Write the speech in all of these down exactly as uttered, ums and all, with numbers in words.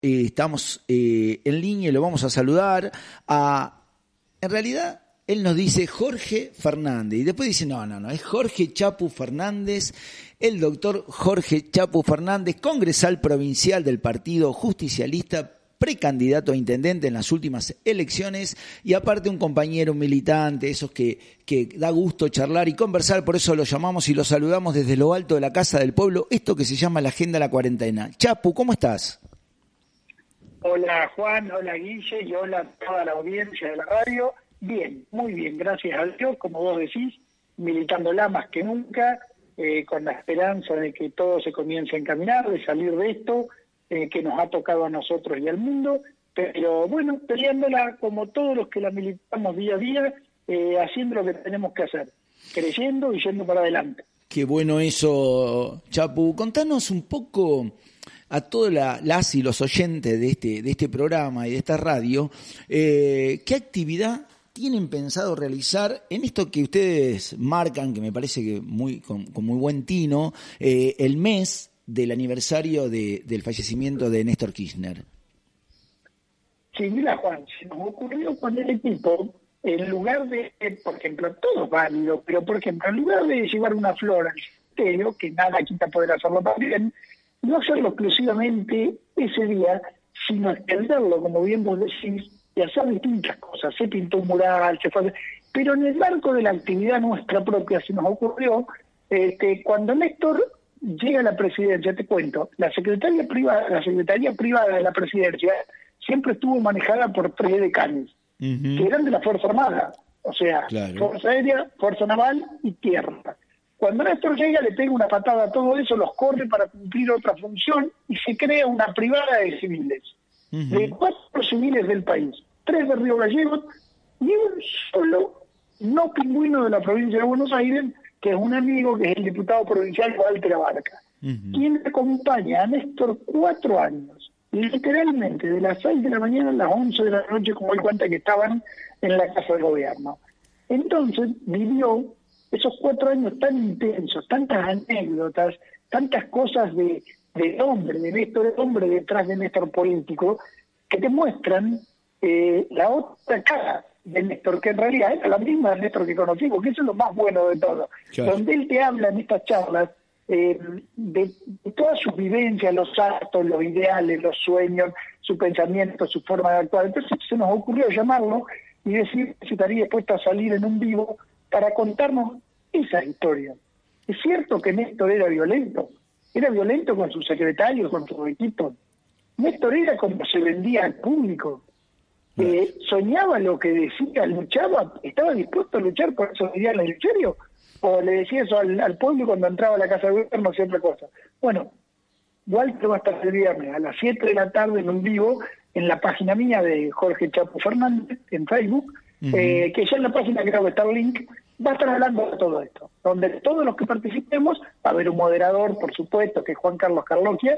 eh, estamos eh, en línea y lo vamos a saludar a, en realidad, él nos dice Jorge Fernández, y después dice, no, no, no, es Jorge Chapu Fernández, el doctor Jorge Chapu Fernández, congresal provincial del Partido Justicialista, precandidato a intendente en las últimas elecciones, y aparte un compañero, un militante, esos que, que da gusto charlar y conversar, por eso lo llamamos y lo saludamos desde lo alto de la Casa del Pueblo, esto que se llama la Agenda de la Cuarentena. Chapu, ¿cómo estás? Hola Juan, hola Guille y hola a toda la audiencia de la radio. Bien, muy bien, gracias a Dios, como vos decís, militándola más que nunca, eh, con la esperanza de que todo se comience a encaminar, de salir de esto, eh, que nos ha tocado a nosotros y al mundo, pero bueno, peleándola como todos los que la militamos día a día, eh, haciendo lo que tenemos que hacer, creyendo y yendo para adelante. Qué bueno eso, Chapu. Contanos un poco a todas la, las y los oyentes de este, de este programa y de esta radio, eh, ¿qué actividad tienen pensado realizar en esto que ustedes marcan, que me parece que muy con, con muy buen tino, eh, el mes del aniversario de, del fallecimiento de Néstor Kirchner? Sí, mira Juan, se nos ocurrió con el equipo, en lugar de, por ejemplo, todo es válido, pero por ejemplo, en lugar de llevar una flor al cementerio, que nada quita poder hacerlo también, no hacerlo exclusivamente ese día, sino extenderlo, como bien vos decís, y hacer distintas cosas. Se pintó un mural, se fue... Pero en el marco de la actividad nuestra propia se nos ocurrió, este, cuando Néstor llega a la presidencia, te cuento, la secretaría privada, la secretaría privada de la presidencia siempre estuvo manejada por tres decanes, uh-huh. que eran de la Fuerza Armada, o sea, claro. Fuerza Aérea, Fuerza Naval y Tierra. Cuando Néstor llega, le pega una patada a todo eso, los corre para cumplir otra función y se crea una privada de civiles, uh-huh. de cuatro civiles del país, tres de Río Gallegos y un solo no pingüino de la provincia de Buenos Aires, que es un amigo, que es el diputado provincial Walter Abarca, uh-huh. quien acompaña a Néstor cuatro años, literalmente de las seis de la mañana a las once de la noche, como él cuenta que estaban en la Casa de Gobierno. Entonces vivió esos cuatro años tan intensos, tantas anécdotas, tantas cosas de, de hombre, de Néstor, de hombre detrás de Néstor político, que te muestran eh, la otra cara de Néstor, que en realidad era la misma de Néstor que conocimos, que eso es lo más bueno de todo, claro. donde él te habla en estas charlas eh, de, de todas sus vivencias, los actos, los ideales, los sueños, su pensamiento, su forma de actuar. Entonces se nos ocurrió llamarlo y decir si estaría dispuesto a salir en un vivo para contarnos esa historia. Es cierto que Néstor era violento, era violento con sus secretarios, con sus equipos. Néstor era como se vendía al público, eh, soñaba lo que decía, luchaba, estaba dispuesto a luchar por esos ideales, ¿en serio? O le decía eso al, al pueblo cuando entraba a la Casa de Gobierno, siempre cosa. Bueno, Walter va a estar el viernes a las siete de la tarde en un vivo en la página mía de Jorge Chapu Fernández, en Facebook, uh-huh. eh, que ya en la página creo que está el link, va a estar hablando de todo esto, donde todos los que participemos, va a haber un moderador, por supuesto, que es Juan Carlos Carloquia,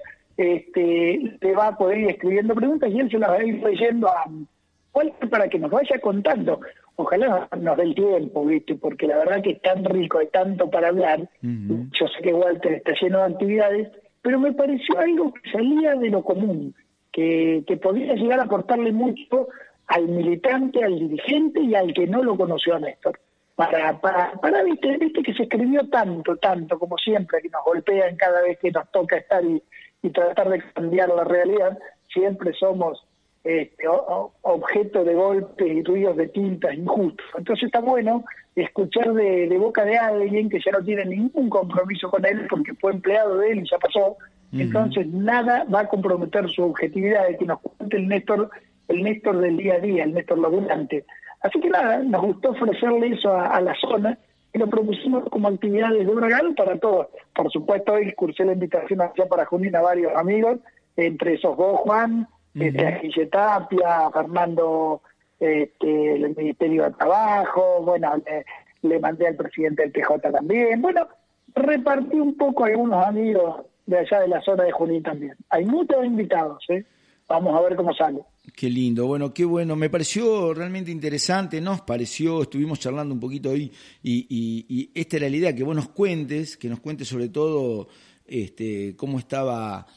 este, le va a poder ir escribiendo preguntas y él se las va a ir leyendo a Walter para que nos vaya contando. Ojalá nos dé el tiempo, ¿viste? Porque la verdad que es tan rico, hay tanto para hablar. Uh-huh. Yo sé que Walter está lleno de actividades, pero me pareció algo que salía de lo común, que, que podría llegar a aportarle mucho al militante, al dirigente y al que no lo conoció a Néstor. Para, para, para viste, viste que se escribió tanto, tanto, como siempre, que nos golpean cada vez que nos toca estar y, y tratar de cambiar la realidad, siempre somos este, o, o, objeto de golpes y ruidos de tintas injustos. Entonces está bueno escuchar de, de boca de alguien que ya no tiene ningún compromiso con él porque fue empleado de él y ya pasó. Uh-huh. Entonces nada va a comprometer su objetividad de que nos cuente el Néstor, el Néstor del día a día, el Néstor laburante. Así que nada, nos gustó ofrecerle eso a, a la zona y lo propusimos como actividades de Huracán para todos. Por supuesto, hoy cursé la invitación hacia para Junín a varios amigos, entre esos vos, Juan, uh-huh. este, a Guille Tapia, a Fernando este, del Ministerio de Trabajo, bueno, le, le mandé al presidente del P J también. Bueno, repartí un poco a algunos amigos de allá de la zona de Junín también. Hay muchos invitados, ¿eh? Vamos a ver cómo sale. Qué lindo, bueno, qué bueno, me pareció realmente interesante, nos pareció, estuvimos charlando un poquito hoy y, y, y esta era la idea, que vos nos cuentes, que nos cuentes sobre todo este, cómo estaba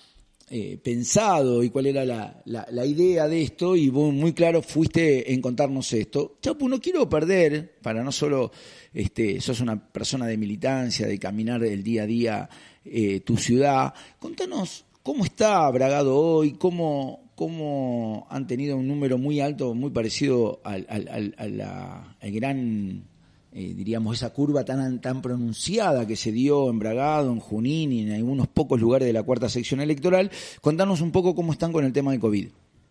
eh, pensado y cuál era la, la, la idea de esto, y vos muy claro fuiste en contarnos esto. Chapu, no quiero perder, para no solo, este, sos una persona de militancia, de caminar el día a día eh, tu ciudad, contanos cómo está Bragado hoy, cómo, cómo han tenido un número muy alto, muy parecido al, al, al, a la, al gran... Eh, diríamos, esa curva tan tan pronunciada que se dio en Bragado, en Junín y en algunos pocos lugares de la cuarta sección electoral. Contanos un poco cómo están con el tema del COVID.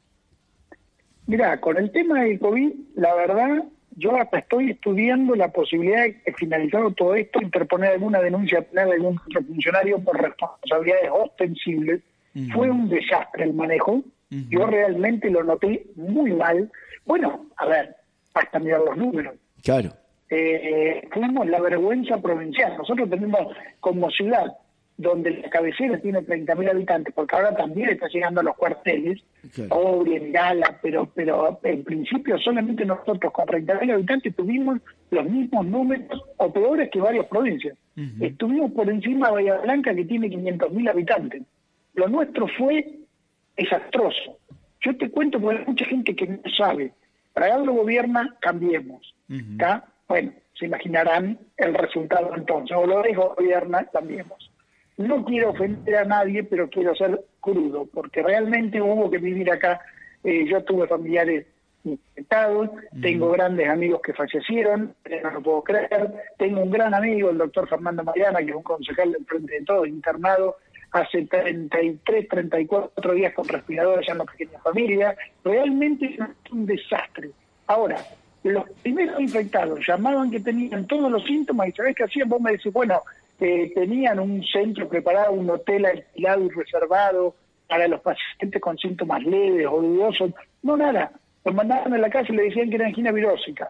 Mirá, con el tema del COVID, la verdad, yo hasta estoy estudiando la posibilidad de, finalizado todo esto, interponer alguna denuncia penal de algún otro funcionario por responsabilidades ostensibles. Uh-huh. Fue un desastre el manejo. Uh-huh. Yo realmente lo noté muy mal. Bueno, a ver, hasta mirar los números. Claro. Eh, fuimos la vergüenza provincial. Nosotros tenemos como ciudad donde la cabecera tiene treinta mil habitantes, porque ahora también está llegando a los cuarteles, Obrien, okay. Gala, pero pero en principio solamente nosotros con treinta mil habitantes tuvimos los mismos números o peores que varias provincias. Uh-huh. Estuvimos por encima de Bahía Blanca, que tiene quinientos mil habitantes. Lo nuestro fue desastroso. Yo te cuento porque hay mucha gente que no sabe. Bragado lo gobierna Cambiemos, ¿está? Uh-huh. Bueno, se imaginarán el resultado entonces. O lo dejo gobierna, Cambiemos. No quiero ofender a nadie, pero quiero ser crudo, porque realmente hubo que vivir acá. Eh, yo tuve familiares infectados, mm. tengo grandes amigos que fallecieron, no lo puedo creer. Tengo un gran amigo, el doctor Fernando Mariana, que es un concejal del Frente de Todos, internado hace treinta y tres, treinta y cuatro días con respiradores ya en la pequeña familia. Realmente es un desastre. Ahora, los primeros infectados llamaban que tenían todos los síntomas y ¿sabés qué hacían? Vos me decís, bueno, eh, tenían un centro preparado, un hotel alquilado y reservado para los pacientes con síntomas leves o dudosos. No, nada. Los mandaban a la casa y le decían que era angina virósica.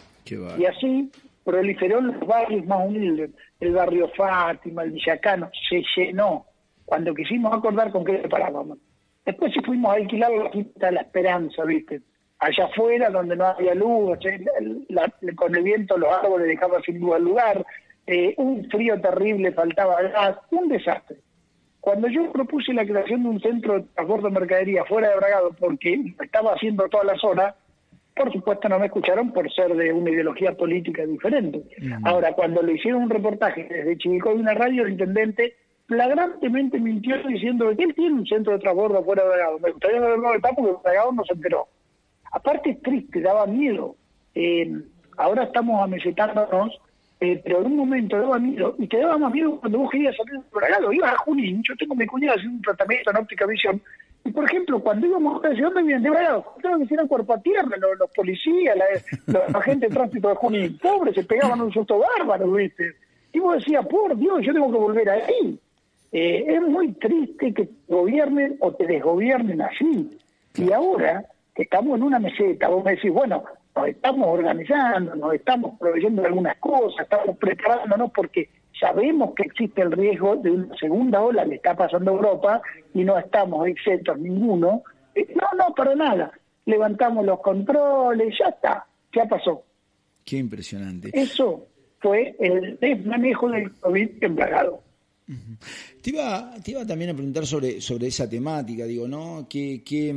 Y así proliferó en los barrios más humildes. El barrio Fátima, el Villacano, se llenó. Cuando quisimos acordar con qué le parábamos. Después sí fuimos a alquilar la Quinta de la Esperanza, ¿viste? Allá afuera, donde no había luz, la, la, con el viento los árboles dejaban sin luz al lugar, eh, un frío terrible, faltaba gas, un desastre. Cuando yo propuse la creación de un centro de transporte de mercadería fuera de Bragado, porque estaba haciendo toda la zona, por supuesto no me escucharon por ser de una ideología política diferente. Uh-huh. Ahora, cuando le hicieron un reportaje desde Chivilcoy, una radio, el intendente flagrantemente mintió diciendo que él tiene un centro de transbordo fuera de Bragado. Me gustaría saber dónde está porque Bragado no se enteró. Aparte es triste, daba miedo. Eh, ahora estamos amesetándonos, eh, pero en un momento daba miedo. Y te daba más miedo cuando vos querías salir de Bragado. Ibas a Junín, yo tengo mi cuñada haciendo un tratamiento en óptica visión. Y por ejemplo, cuando íbamos a decir, ¿dónde vienen? De Bragado. Tengo que hicieran cuerpo a tierra, los, los policías, la, los agentes de tránsito de Junín. Pobres, se pegaban un susto bárbaro, ¿viste? Y vos decías, por Dios, yo tengo que volver ahí. Eh, es muy triste que te gobiernen o te desgobiernen así. Y ahora que estamos en una meseta, vos me decís, bueno, nos estamos organizando, nos estamos proveyendo de algunas cosas, estamos preparándonos porque sabemos que existe el riesgo de una segunda ola que está pasando a Europa y no estamos exentos ninguno. Eh, no, no, para nada. Levantamos los controles, ya está, ya pasó. Qué impresionante. Eso fue el desmanejo del COVID en Bragado. Uh-huh. Te iba, te iba también a preguntar sobre, sobre esa temática, digo, ¿no? ¿Qué, qué,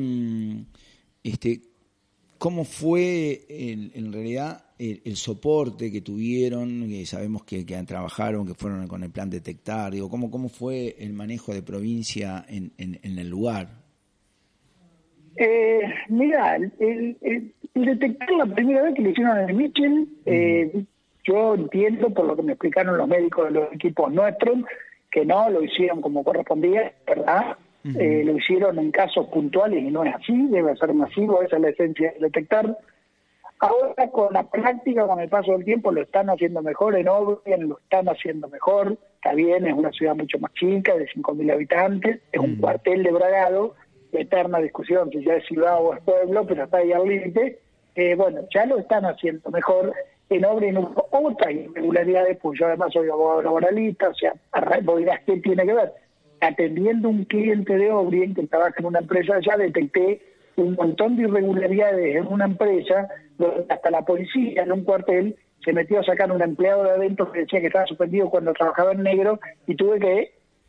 este, cómo fue el, en realidad el, el soporte que tuvieron? Que sabemos que, que trabajaron, que fueron con el plan Detectar, digo, ¿cómo, cómo fue el manejo de provincia en, en, en el lugar? Eh, mira, el, el, el Detectar la primera vez que lo hicieron en el Michel, uh-huh. eh, yo entiendo por lo que me explicaron los médicos de los equipos nuestros, que no lo hicieron como correspondía, ¿verdad? Uh-huh. Eh, lo hicieron en casos puntuales y no es así, debe ser masivo, esa es la esencia de Detectar. Ahora con la práctica, con el paso del tiempo, lo están haciendo mejor, en Obrien lo están haciendo mejor, está bien, es una ciudad mucho más chica, de cinco mil habitantes, es un uh-huh. cuartel de Bragado, eterna discusión si ya es ciudad o es pueblo, pero está ahí al límite. Eh, bueno, ya lo están haciendo mejor. En Obrien hubo otras irregularidades, pues yo además soy abogado laboralista, o sea, vos dirás, ¿qué tiene que ver? Atendiendo un cliente de Obrien que trabaja en una empresa, ya detecté un montón de irregularidades en una empresa, donde hasta la policía en un cuartel se metió a sacar a un empleado de adentro que decía que estaba suspendido cuando trabajaba en negro, y tuve que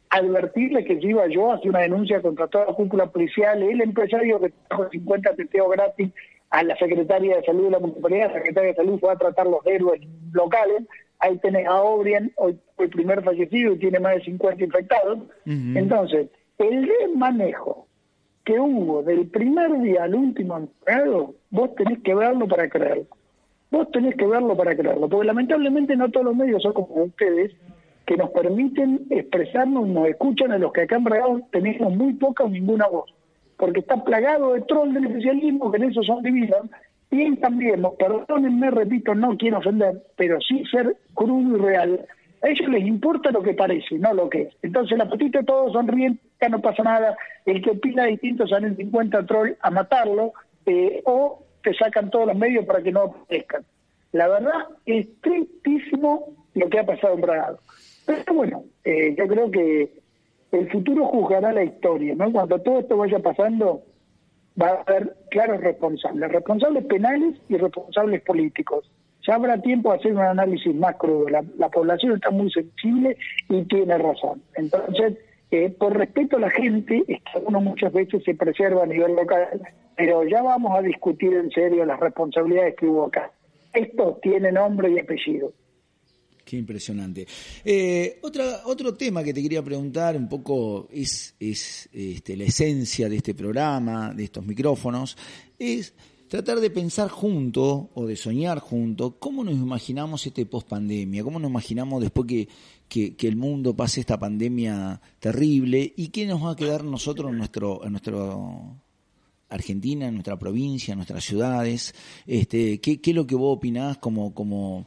advertirle que si iba yo a hacer una denuncia contra toda la cúpula policial, el empresario que trajo cincuenta testeos gratis a la secretaria de Salud de la Municipalidad, la secretaria de Salud fue a tratar los héroes locales, ahí tenés a Obrian, hoy fue el primer fallecido y tiene más de cincuenta infectados. Uh-huh. Entonces, el desmanejo que hubo del primer día al último empleado, vos tenés que verlo para creerlo. Vos tenés que verlo para creerlo, porque lamentablemente no todos los medios son como ustedes, que nos permiten expresarnos, nos escuchan, a los que acá en Bragado tenemos muy poca o ninguna voz, porque está plagado de troll del oficialismo, que en eso son divinos, y también, perdónenme, repito, no quiero ofender, pero sí ser crudo y real. A ellos les importa lo que parece, no lo que es. Entonces la patita todos sonríen, ya no pasa nada, el que opina distinto salen cincuenta troll a matarlo, eh, o te sacan todos los medios para que no aparezcan. La verdad es tristísimo lo que ha pasado en Bragado. Pero bueno, eh, yo creo que el futuro juzgará la historia, ¿no? Cuando todo esto vaya pasando, va a haber claros responsables, responsables penales y responsables políticos. Ya habrá tiempo de hacer un análisis más crudo. La, la población está muy sensible y tiene razón. Entonces, eh, por respeto a la gente, es que uno muchas veces se preserva a nivel local, pero ya vamos a discutir en serio las responsabilidades que hubo acá. Esto tiene nombre y apellido. Qué impresionante. Eh, otra, otro tema que te quería preguntar un poco es, es este, la esencia de este programa, de estos micrófonos, es tratar de pensar juntos o de soñar juntos cómo nos imaginamos este post-pandemia, cómo nos imaginamos después que, que, que el mundo pase esta pandemia terrible y qué nos va a quedar nosotros en nuestro, en nuestro Argentina, en nuestra provincia, en nuestras ciudades. Este, ¿qué, qué es lo que vos opinás como... como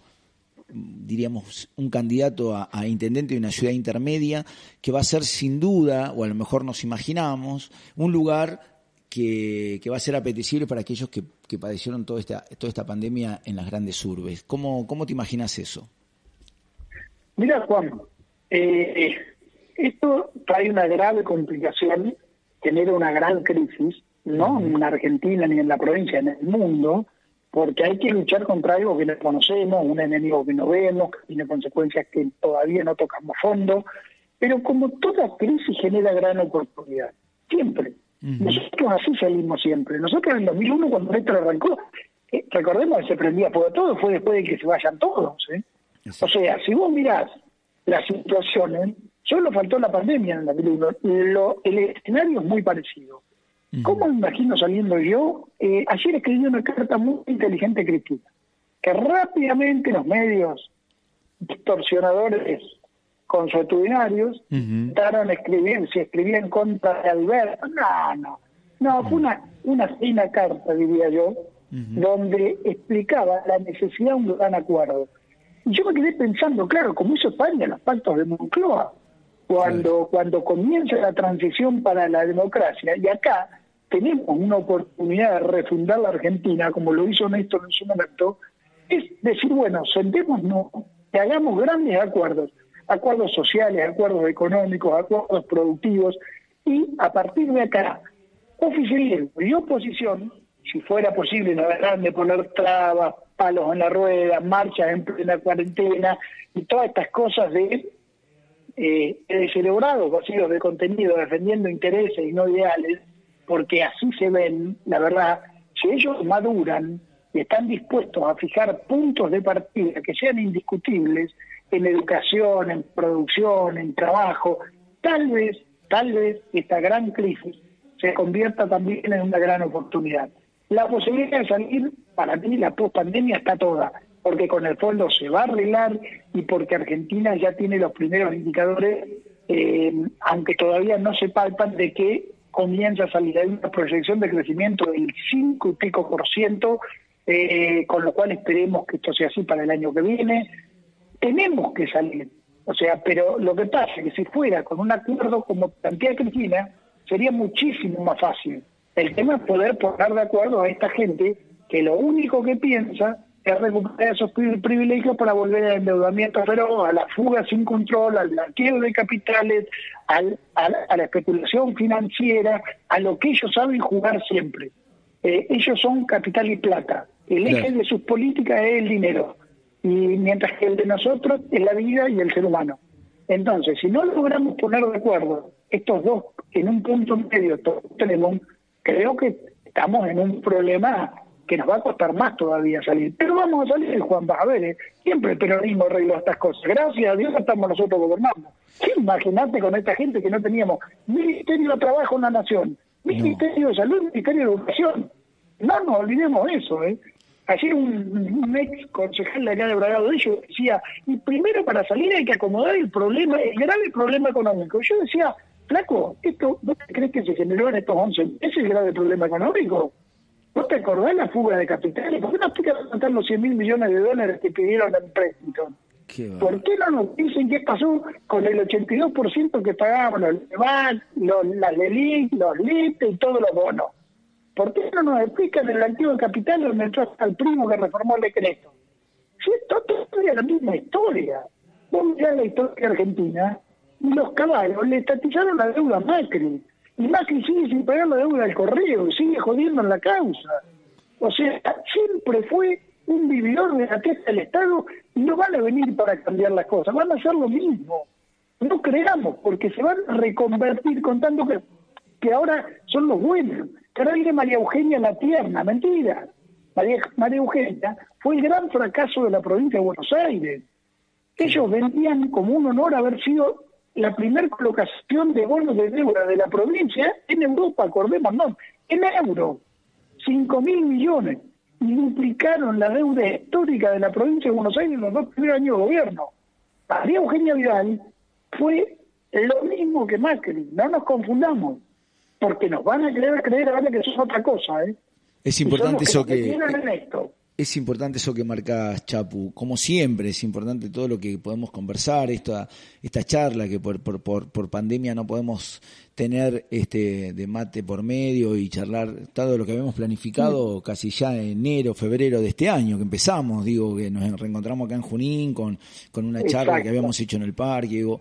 diríamos, un candidato a, a intendente de una ciudad intermedia, que va a ser sin duda, o a lo mejor nos imaginamos, un lugar que, que va a ser apetecible para aquellos que, que padecieron toda esta, toda esta pandemia en las grandes urbes? ¿Cómo, cómo te imaginas eso? Mira, Juan, eh, esto trae una grave complicación, genera una gran crisis, no en Argentina ni en la provincia, en el mundo, porque hay que luchar contra algo que no conocemos, un enemigo que no vemos, que tiene consecuencias que todavía no tocamos fondo, pero como toda crisis genera gran oportunidad, siempre. Uh-huh. Nosotros así salimos siempre. Nosotros en el dos mil uno, cuando esto arrancó, eh, recordemos que se prendía fuego todo, fue después de que se vayan todos. ¿eh? O sea, si vos mirás las situaciones, solo faltó la pandemia en el dos mil uno, lo, el escenario es muy parecido. ¿Cómo me imagino saliendo yo? Eh, ayer escribí una carta muy inteligente a Cristina, que rápidamente los medios distorsionadores consuetudinarios intentaron uh-huh. escribir, si escribía en contra de Alberto, no, no, no, uh-huh. fue una, una fina carta, diría yo, uh-huh. donde explicaba la necesidad de un gran acuerdo. Y yo me quedé pensando, claro, como hizo España, los pactos de Moncloa, cuando, sí. cuando comienza la transición para la democracia, y acá tenemos una oportunidad de refundar la Argentina, como lo hizo Néstor en su momento, es decir, bueno, sentémonos y hagamos grandes acuerdos, acuerdos sociales, acuerdos económicos, acuerdos productivos, y a partir de acá, oficialismo y oposición, si fuera posible, no dejarán de poner trabas, palos en la rueda, marchas en plena cuarentena, y todas estas cosas de eh, descerebrados, vacíos de contenido, defendiendo intereses y no ideales, porque así se ven, la verdad, si ellos maduran y están dispuestos a fijar puntos de partida que sean indiscutibles en educación, en producción, en trabajo, tal vez, tal vez esta gran crisis se convierta también en una gran oportunidad. La posibilidad de salir, para mí, la post-pandemia está toda, porque con el fondo se va a arreglar y porque Argentina ya tiene los primeros indicadores, eh, aunque todavía no se palpan, de que comienza a salir. Hay una proyección de crecimiento del cinco y pico por ciento, eh, con lo cual esperemos que esto sea así para el año que viene. Tenemos que salir, o sea, pero lo que pasa es que si fuera con un acuerdo como plantea Cristina, sería muchísimo más fácil. El tema es poder poner de acuerdo a esta gente que lo único que piensa es recuperar esos privilegios para volver al endeudamiento, pero a la fuga sin control, al blanqueo de capitales, al, a, la, a la especulación financiera, a lo que ellos saben jugar siempre. Eh, ellos son capital y plata. El eje claro. de sus políticas es el dinero, y mientras que el de nosotros es la vida y el ser humano. Entonces, si no logramos poner de acuerdo estos dos en un punto medio, tenemos, creo que estamos en un problema que nos va a costar más todavía salir. Pero vamos a salir, Juan, vas a ver, ¿eh? Siempre el peronismo arregló estas cosas. Gracias a Dios estamos nosotros gobernando. Sí, imagínate con esta gente que no teníamos Ministerio de Trabajo en la Nación, Ministerio no. de Salud, Ministerio de Educación. No nos olvidemos eso, ¿eh? Ayer un, un ex concejal de acá de Bragado de ellos decía, y primero para salir hay que acomodar el problema, el grave problema económico. Yo decía, flaco, ¿esto no te crees que se generó en estos once meses el grave problema económico? ¿No te acordás la fuga de capitales? ¿Por qué no explican levantar los cien mil millones de dólares que pidieron en préstito? ¿Por qué no nos dicen qué pasó con el ochenta y dos por ciento que pagaban los L E V A C, los, las L E L I C, los L I T y todos los bonos? ¿Por qué no nos explican el activo de capital donde entró hasta el primo que reformó el decreto? Si esto es la misma historia. Vos mirás la historia argentina y los caballos le estatizaron la deuda a Macri. Y Macri sigue sin pagar la deuda del correo y sigue jodiendo en la causa. O sea, siempre fue un vividor de la testa del Estado y no van a venir para cambiar las cosas, van a hacer lo mismo. No creamos, porque se van a reconvertir contando que, que ahora son los buenos. Que ahora viene María Eugenia la tierna, mentira. María, María Eugenia fue el gran fracaso de la provincia de Buenos Aires. Ellos vendían como un honor haber sido la primera colocación de bonos de deuda de la provincia en Europa, acordémonos, en euro, cinco mil millones, y duplicaron la deuda histórica de la provincia de Buenos Aires en los dos primeros años de gobierno. María Eugenia Vidal fue lo mismo que Macri, no nos confundamos, porque nos van a querer creer ahora que eso es otra cosa, ¿eh? Es importante eso que... que Es importante eso que marcás, Chapu. Como siempre, es importante todo lo que podemos conversar, esta esta charla que por por por, por pandemia no podemos tener este de mate por medio y charlar todo lo que habíamos planificado sí. casi ya en enero, febrero de este año que empezamos, digo que nos reencontramos acá en Junín con con una charla Exacto. que habíamos hecho en el parque, digo,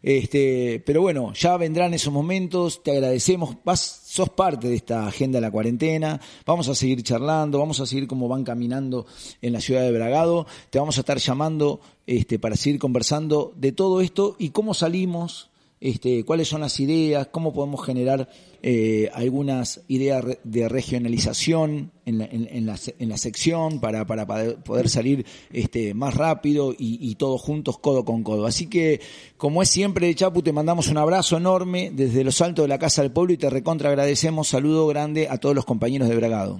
este, pero bueno, ya vendrán esos momentos, te agradecemos, vas sos parte de esta agenda de la cuarentena, vamos a seguir charlando, vamos a seguir cómo van caminando en la ciudad de Bragado, te vamos a estar llamando este para seguir conversando de todo esto y cómo salimos, este cuáles son las ideas, cómo podemos generar eh, algunas ideas de regionalización en la, en, en la, en la sección para para poder salir este más rápido y, y todos juntos codo con codo. Así que, como es siempre, Chapu, te mandamos un abrazo enorme desde los altos de la Casa del Pueblo y te recontra agradecemos. Saludo grande a todos los compañeros de Bragado.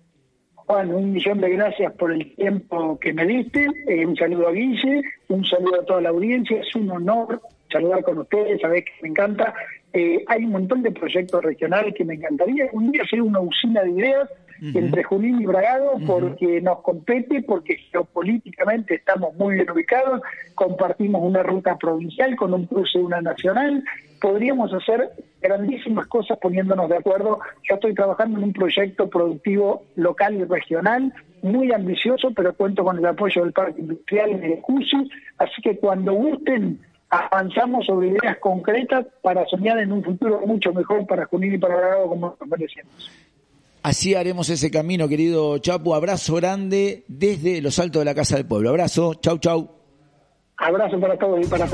Juan, un millón de gracias por el tiempo que me diste, eh, un saludo a Guille, un saludo a toda la audiencia, es un honor saludar con ustedes, sabés que me encanta. Eh, hay un montón de proyectos regionales que me encantaría un día hacer una usina de ideas uh-huh. entre Junín y Bragado, uh-huh. porque nos compete, porque geopolíticamente estamos muy bien ubicados, compartimos una ruta provincial con un cruce de una nacional, podríamos hacer grandísimas cosas poniéndonos de acuerdo. Yo estoy trabajando en un proyecto productivo local y regional, muy ambicioso, pero cuento con el apoyo del Parque Industrial y del C U S I, así que cuando gusten, avanzamos sobre ideas concretas para soñar en un futuro mucho mejor para Junín y para Bragado como nos merecemos. Así haremos ese camino, querido Chapu. Abrazo grande desde los altos de la Casa del Pueblo. Abrazo, chau, chau. Abrazo para todos y para todos.